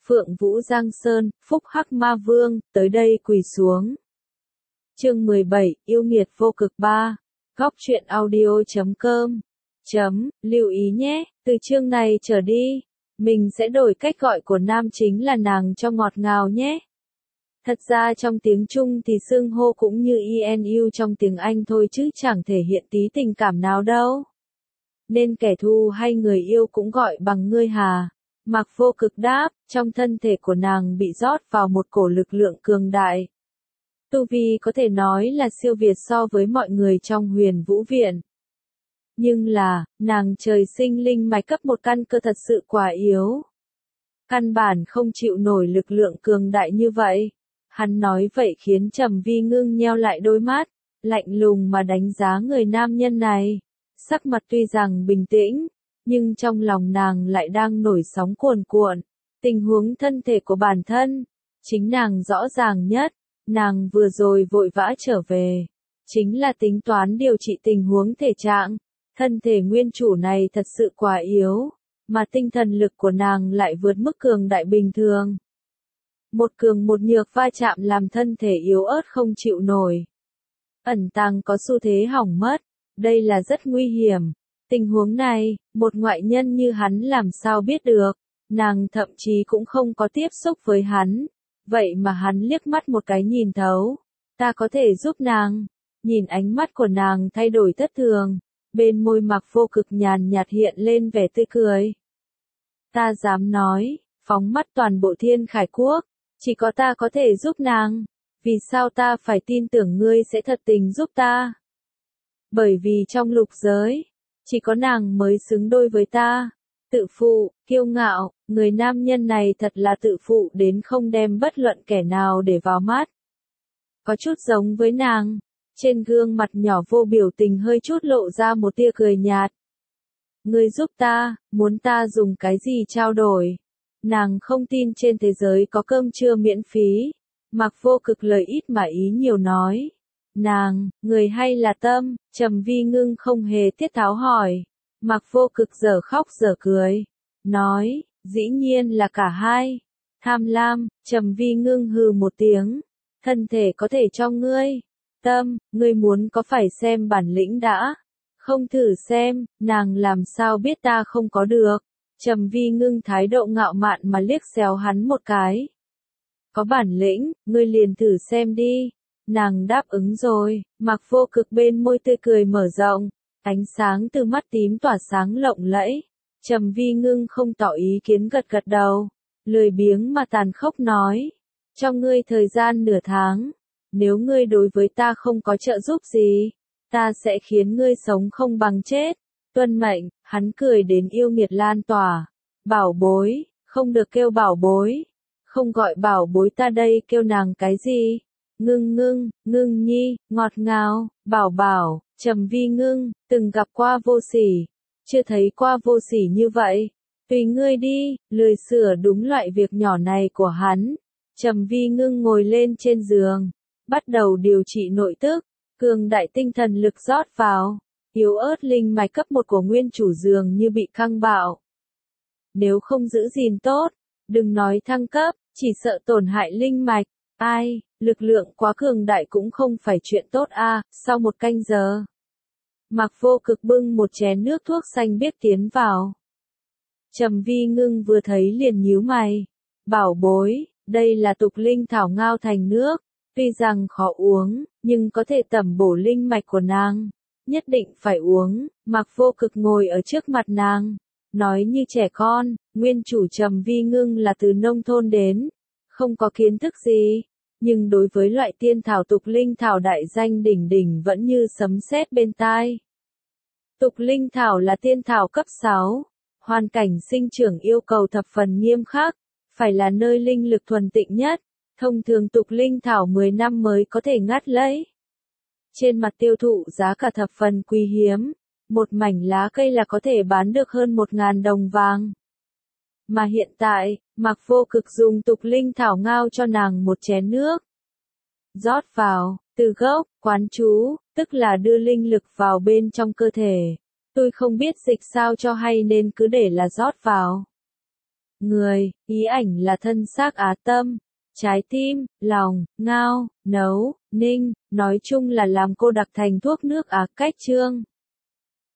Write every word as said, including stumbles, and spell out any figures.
Phượng Vũ Giang Sơn, Phúc Hắc Ma Vương, tới đây quỳ xuống. Chương mười bảy, yêu nghiệt vô cực ba. Góc truyện audio chấm com. Chấm, lưu ý nhé, từ chương này trở đi, mình sẽ đổi cách gọi của nam chính là nàng cho ngọt ngào nhé. Thật ra trong tiếng Trung thì xưng hô cũng như inu trong tiếng Anh thôi chứ chẳng thể hiện tí tình cảm nào đâu. Nên kẻ thù hay người yêu cũng gọi bằng ngươi hà. Mạc Vô Cực đáp, trong thân thể của nàng bị rót vào một cổ lực lượng cường đại. Tu vi có thể nói là siêu việt so với mọi người trong Huyền Vũ Viện. Nhưng là, nàng trời sinh linh mạch cấp một căn cơ thật sự quá yếu. Căn bản không chịu nổi lực lượng cường đại như vậy. Hắn nói vậy khiến Trầm Vi Ngưng nheo lại đôi mắt, lạnh lùng mà đánh giá người nam nhân này. Sắc mặt tuy rằng bình tĩnh, nhưng trong lòng nàng lại đang nổi sóng cuồn cuộn. Tình huống thân thể của bản thân, chính nàng rõ ràng nhất, nàng vừa rồi vội vã trở về. Chính là tính toán điều trị tình huống thể trạng, thân thể nguyên chủ này thật sự quá yếu, mà tinh thần lực của nàng lại vượt mức cường đại bình thường. Một cường một nhược va chạm làm thân thể yếu ớt không chịu nổi. Ẩn tàng có xu thế hỏng mất, đây là rất nguy hiểm. Tình huống này, một ngoại nhân như hắn làm sao biết được, nàng thậm chí cũng không có tiếp xúc với hắn, vậy mà hắn liếc mắt một cái nhìn thấu, ta có thể giúp nàng. Nhìn ánh mắt của nàng thay đổi thất thường, bên môi Mạc Vô Cực nhàn nhạt hiện lên vẻ tươi cười. Ta dám nói, phóng mắt toàn bộ Thiên Khải Quốc, chỉ có ta có thể giúp nàng, vì sao ta phải tin tưởng ngươi sẽ thật tình giúp ta? Bởi vì trong lục giới, chỉ có nàng mới xứng đôi với ta. Tự phụ, kiêu ngạo, người nam nhân này thật là tự phụ đến không đem bất luận kẻ nào để vào mắt. Có chút giống với nàng, trên gương mặt nhỏ vô biểu tình hơi chút lộ ra một tia cười nhạt. Ngươi giúp ta, muốn ta dùng cái gì trao đổi? Nàng không tin trên thế giới có cơm trưa miễn phí. Mạc Vô Cực lời ít mà ý nhiều nói. Nàng, người hay là tâm? Trầm Vi Ngưng không hề tiết tháo hỏi. Mạc Vô Cực giờ khóc giờ cười. Nói, dĩ nhiên là cả hai. Tham lam, Trầm Vi Ngưng hừ một tiếng. Thân thể có thể cho ngươi. Tâm, ngươi muốn có phải xem bản lĩnh đã? Không thử xem, nàng làm sao biết ta không có được. Trầm Vi Ngưng thái độ ngạo mạn mà liếc xéo hắn một cái. Có bản lĩnh, ngươi liền thử xem đi. Nàng đáp ứng rồi, Mạc Vô Cực bên môi tươi cười mở rộng, ánh sáng từ mắt tím tỏa sáng lộng lẫy. Trầm Vi Ngưng không tỏ ý kiến gật gật đầu, lười biếng mà tàn khốc nói, cho ngươi thời gian nửa tháng, nếu ngươi đối với ta không có trợ giúp gì, ta sẽ khiến ngươi sống không bằng chết. Tuân mệnh, hắn cười đến yêu nghiệt lan tỏa. Bảo bối, không được kêu bảo bối, không gọi bảo bối ta đây kêu nàng cái gì? Ngưng ngưng, ngưng nhi, ngọt ngào, bảo bảo, Trầm Vi Ngưng, từng gặp qua vô sỉ, chưa thấy qua vô sỉ như vậy. Tùy ngươi đi, lười sửa đúng loại việc nhỏ này của hắn. Trầm Vi Ngưng ngồi lên trên giường, bắt đầu điều trị nội tức, cường đại tinh thần lực rót vào, yếu ớt linh mạch cấp một của nguyên chủ giường như bị căng bạo. Nếu không giữ gìn tốt, đừng nói thăng cấp, chỉ sợ tổn hại linh mạch. Ai, lực lượng quá cường đại cũng không phải chuyện tốt a. À, sau một canh giờ, Mạc Vô Cực bưng một chén nước thuốc xanh biếc tiến vào. Trầm Vi Ngưng vừa thấy liền nhíu mày. Bảo bối, đây là tục linh thảo ngao thành nước, tuy rằng khó uống, nhưng có thể tẩm bổ linh mạch của nàng. Nhất định phải uống. Mạc Vô Cực ngồi ở trước mặt nàng, nói như trẻ con, nguyên chủ Trầm Vi Ngưng là từ nông thôn đến, không có kiến thức gì. Nhưng đối với loại tiên thảo tục linh thảo đại danh đỉnh đỉnh vẫn như sấm sét bên tai. Tục linh thảo là tiên thảo cấp sáu, hoàn cảnh sinh trưởng yêu cầu thập phần nghiêm khắc, phải là nơi linh lực thuần tịnh nhất, thông thường tục linh thảo mười năm mới có thể ngắt lấy. Trên mặt tiêu thụ giá cả thập phần quý hiếm, một mảnh lá cây là có thể bán được hơn một ngàn đồng vàng. Mà hiện tại, Mạc Vô Cực dùng tục linh thảo ngao cho nàng một chén nước. Rót vào, từ gốc, quán chú, tức là đưa linh lực vào bên trong cơ thể. Tôi không biết dịch sao cho hay nên cứ để là rót vào. người, ý ảnh là thân xác Á tâm, trái tim, lòng, ngao, nấu, ninh, nói chung là làm cô đặc thành thuốc nước Á cách chương.